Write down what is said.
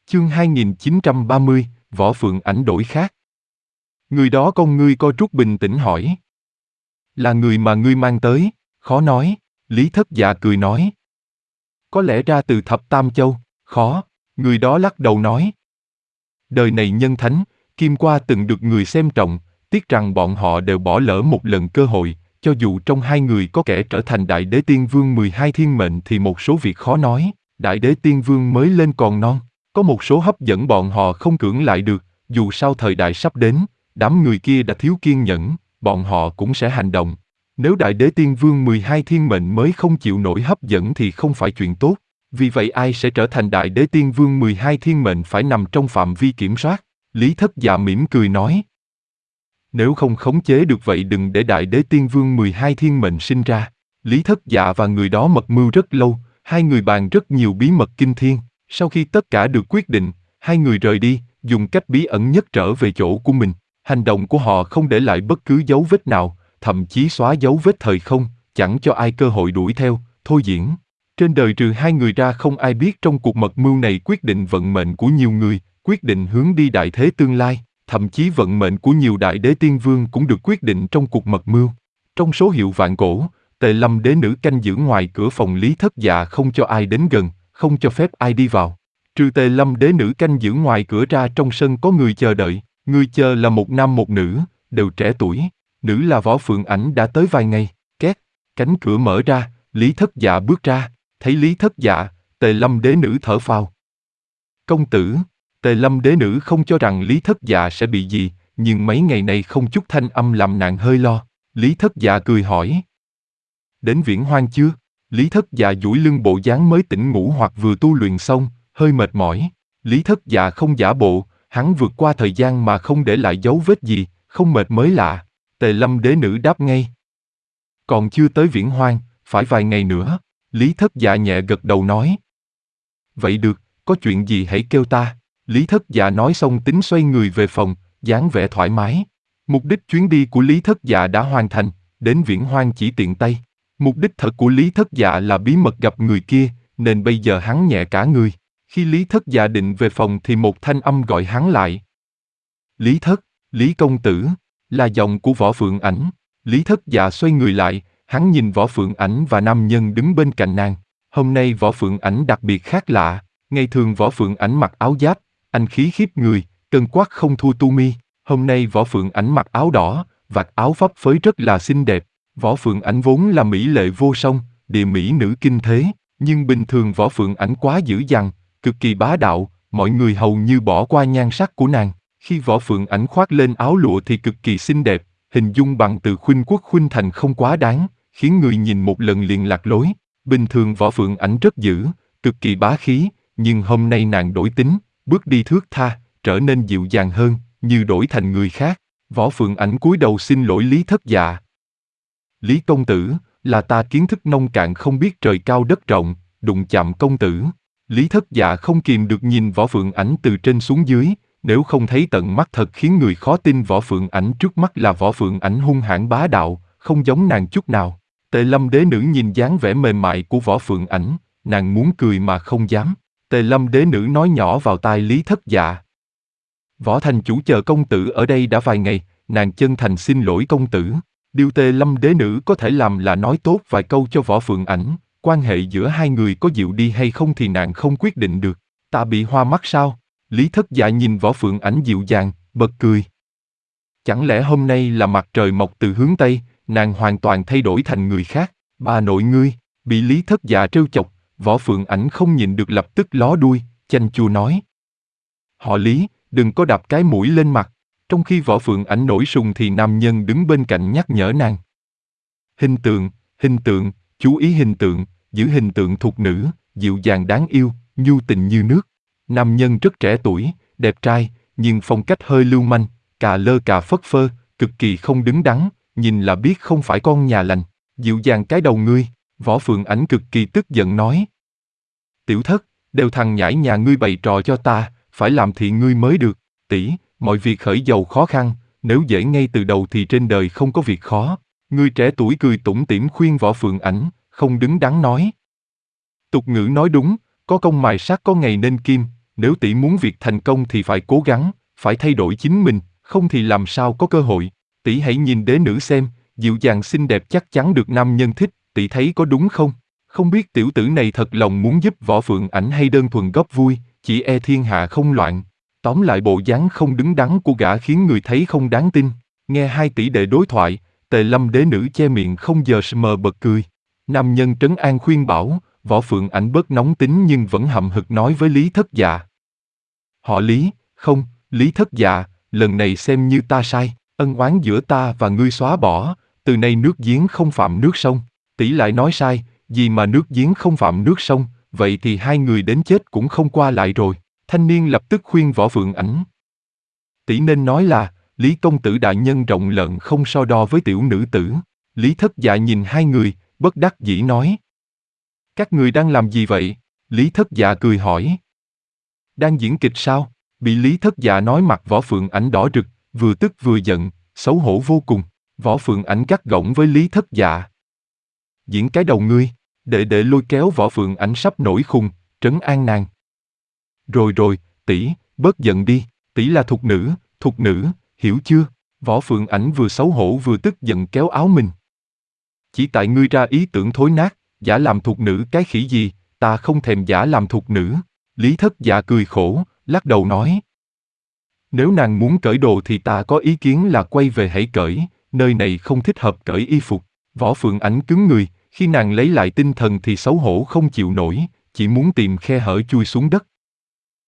Chương 2930, Võ Phượng Ảnh đổi khác. Người đó con ngươi co rút bình tĩnh hỏi. Là người mà ngươi mang tới, khó nói, Lý Thất Dạ cười nói. Có lẽ ra từ Thập Tam Châu, khó, người đó lắc đầu nói. Đời này nhân thánh, Kim Qua từng được người xem trọng, tiếc rằng bọn họ đều bỏ lỡ một lần cơ hội, cho dù trong hai người có kẻ trở thành Đại Đế Tiên Vương 12 thiên mệnh thì một số việc khó nói, Đại Đế Tiên Vương mới lên còn non, có một số hấp dẫn bọn họ không cưỡng lại được, dù sao thời đại sắp đến, đám người kia đã thiếu kiên nhẫn, bọn họ cũng sẽ hành động. Nếu Đại Đế Tiên Vương 12 thiên mệnh mới không chịu nổi hấp dẫn thì không phải chuyện tốt, vì vậy ai sẽ trở thành Đại Đế Tiên Vương 12 thiên mệnh phải nằm trong phạm vi kiểm soát. Lý Thất Dạ mỉm cười nói. Nếu không khống chế được vậy đừng để Đại Đế Tiên Vương 12 thiên mệnh sinh ra. Lý Thất Dạ và người đó mật mưu rất lâu, hai người bàn rất nhiều bí mật kinh thiên. Sau khi tất cả được quyết định, hai người rời đi, dùng cách bí ẩn nhất trở về chỗ của mình. Hành động của họ không để lại bất cứ dấu vết nào, thậm chí xóa dấu vết thời không, chẳng cho ai cơ hội đuổi theo, thôi diễn. Trên đời trừ hai người ra không ai biết trong cuộc mật mưu này quyết định vận mệnh của nhiều người, quyết định hướng đi đại thế tương lai, thậm chí vận mệnh của nhiều Đại Đế Tiên Vương cũng được quyết định trong cuộc mật mưu. Trong số hiệu vạn cổ, Tề Lâm Đế Nữ canh giữ ngoài cửa phòng Lý Thất Dạ không cho ai đến gần, không cho phép ai đi vào. Trừ Tề Lâm Đế Nữ canh giữ ngoài cửa ra trong sân có người chờ đợi, người chờ là một nam một nữ, đều trẻ tuổi, nữ là Võ Phượng Ảnh đã tới vài ngày, két, cánh cửa mở ra, Lý Thất Dạ bước ra, thấy Lý Thất Dạ, Tề Lâm Đế Nữ thở phào. Công tử, Tề Lâm Đế Nữ không cho rằng Lý Thất Dạ sẽ bị gì, nhưng mấy ngày này không chút thanh âm làm nàng hơi lo. Lý Thất Dạ cười hỏi. Đến Viễn Hoang chưa? Lý Thất Dạ duỗi lưng bộ dáng mới tỉnh ngủ hoặc vừa tu luyện xong, hơi mệt mỏi. Lý Thất Dạ không giả bộ, hắn vượt qua thời gian mà không để lại dấu vết gì, không mệt mới lạ. Tề Lâm Đế Nữ đáp ngay. Còn chưa tới Viễn Hoang, phải vài ngày nữa. Lý Thất Dạ nhẹ gật đầu nói. Vậy được, có chuyện gì hãy kêu ta. Lý Thất Dạ nói xong tính xoay người về phòng, dáng vẻ thoải mái. Mục đích chuyến đi của Lý Thất Dạ đã hoàn thành, đến Viễn Hoang chỉ tiện tay. Mục đích thật của Lý Thất Dạ là bí mật gặp người kia, nên bây giờ hắn nhẹ cả người. Khi Lý Thất Dạ định về phòng thì một thanh âm gọi hắn lại. Lý Thất, Lý Công Tử, là giọng của Võ Phượng Ảnh. Lý Thất Dạ xoay người lại, hắn nhìn Võ Phượng Ảnh và nam nhân đứng bên cạnh nàng. Hôm nay Võ Phượng Ảnh đặc biệt khác lạ, ngày thường Võ Phượng Ảnh mặc áo giáp, anh khí khiếp người, cân quắc không thua Tu Mi. Hôm nay Võ Phượng Ảnh mặc áo đỏ, vạt áo phấp phới rất là xinh đẹp. Võ Phượng Ảnh vốn là mỹ lệ vô song, địa mỹ nữ kinh thế, nhưng bình thường Võ Phượng Ảnh quá dữ dằn, cực kỳ bá đạo, mọi người hầu như bỏ qua nhan sắc của nàng. Khi Võ Phượng Ảnh khoác lên áo lụa thì cực kỳ xinh đẹp, hình dung bằng từ khuynh quốc khuynh thành không quá đáng, khiến người nhìn một lần liền lạc lối. Bình thường Võ Phượng Ảnh rất dữ, cực kỳ bá khí, nhưng hôm nay nàng đổi tính, bước đi thướt tha, trở nên dịu dàng hơn, như đổi thành người khác. Võ Phượng Ảnh cúi đầu xin lỗi Lý Thất Dạ. Lý công tử, là ta kiến thức nông cạn không biết trời cao đất rộng, đụng chạm công tử. Lý Thất Dạ không kìm được nhìn Võ Phượng Ảnh từ trên xuống dưới, nếu không thấy tận mắt thật khiến người khó tin. Võ Phượng Ảnh trước mắt là Võ Phượng Ảnh hung hãn bá đạo, không giống nàng chút nào. Tề Lâm Đế Nữ nhìn dáng vẻ mềm mại của Võ Phượng Ảnh, nàng muốn cười mà không dám. Tề Lâm Đế Nữ nói nhỏ vào tai Lý Thất Dạ. Võ thành chủ chờ công tử ở đây đã vài ngày, nàng chân thành xin lỗi công tử. Điều Tề Lâm Đế Nữ có thể làm là nói tốt vài câu cho Võ Phượng Ảnh, quan hệ giữa hai người có dịu đi hay không thì nàng không quyết định được. Ta bị hoa mắt sao? Lý Thất Dạ nhìn Võ Phượng Ảnh dịu dàng, bật cười. Chẳng lẽ hôm nay là mặt trời mọc từ hướng Tây, nàng hoàn toàn thay đổi thành người khác. Bà nội ngươi, bị Lý Thất Dạ trêu chọc, Võ Phượng Ảnh không nhịn được lập tức ló đuôi, chanh chua nói. Họ Lý, đừng có đạp cái mũi lên mặt. Trong khi Võ Phượng Ảnh nổi sùng thì nam nhân đứng bên cạnh nhắc nhở nàng. Hình tượng, chú ý hình tượng, giữ hình tượng thục nữ, dịu dàng đáng yêu, nhu tình như nước. Nam nhân rất trẻ tuổi, đẹp trai, nhưng phong cách hơi lưu manh, cà lơ cà phất phơ, cực kỳ không đứng đắn, nhìn là biết không phải con nhà lành. Dịu dàng cái đầu ngươi. Võ Phượng Ảnh cực kỳ tức giận nói. Tiểu thất, đều thằng nhãi nhà ngươi bày trò cho ta, phải làm thì ngươi mới được. Tỷ, mọi việc khởi dầu khó khăn, nếu dễ ngay từ đầu thì trên đời không có việc khó. Người trẻ tuổi cười tủm tỉm khuyên Võ Phượng Ảnh, không đứng đắn nói. Tục ngữ nói đúng, có công mài sắt có ngày nên kim, Nếu tỷ muốn việc thành công thì phải cố gắng, phải thay đổi chính mình, không thì làm sao có cơ hội. Tỷ hãy nhìn đế nữ xem, dịu dàng xinh đẹp chắc chắn được nam nhân thích, tỷ thấy có đúng không? Không biết tiểu tử này thật lòng muốn giúp Võ Phượng Ảnh hay đơn thuần góp vui, chỉ e thiên hạ không loạn. Tóm lại bộ dáng không đứng đắn của gã khiến người thấy không đáng tin. Nghe hai tỷ đệ đối thoại, Tề Lâm đế nữ che miệng không giờ mờ bật cười. Nam nhân trấn an khuyên bảo, Võ Phượng Ảnh bớt nóng tính nhưng vẫn hậm hực nói với Lý Thất Dạ. Họ Lý, không, Lý Thất Dạ, lần này xem như ta sai, ân oán giữa ta và ngươi xóa bỏ, từ nay nước giếng không phạm nước sông. Tỷ lại nói sai, gì mà nước giếng không phạm nước sông, vậy thì hai người đến chết cũng không qua lại rồi. Thanh niên lập tức khuyên Võ Phượng Ảnh. Tỷ nên nói là, Lý công tử đại nhân rộng lợn không so đo với tiểu nữ tử. Lý Thất Dạ nhìn hai người, bất đắc dĩ nói. Các người đang làm gì vậy? Lý Thất Dạ cười hỏi. Đang diễn kịch sao? Bị Lý Thất Dạ nói mặt Võ Phượng Ảnh đỏ rực, vừa tức vừa giận, xấu hổ vô cùng. Võ Phượng Ảnh gắt gỏng với Lý Thất Dạ. Diễn cái đầu ngươi, đệ lôi kéo Võ Phượng Ảnh sắp nổi khùng, trấn an nàng. Rồi, tỷ, bớt giận đi, tỷ là thục nữ, hiểu chưa? Võ Phượng Ảnh vừa xấu hổ vừa tức giận kéo áo mình. Chỉ tại ngươi ra ý tưởng thối nát, giả làm thục nữ cái khỉ gì, ta không thèm giả làm thục nữ. Lý Thất Dạ cười khổ, lắc đầu nói. Nếu nàng muốn cởi đồ thì ta có ý kiến là quay về hãy cởi, nơi này không thích hợp cởi y phục. Võ Phượng Ảnh cứng người, khi nàng lấy lại tinh thần thì xấu hổ không chịu nổi, chỉ muốn tìm khe hở chui xuống đất.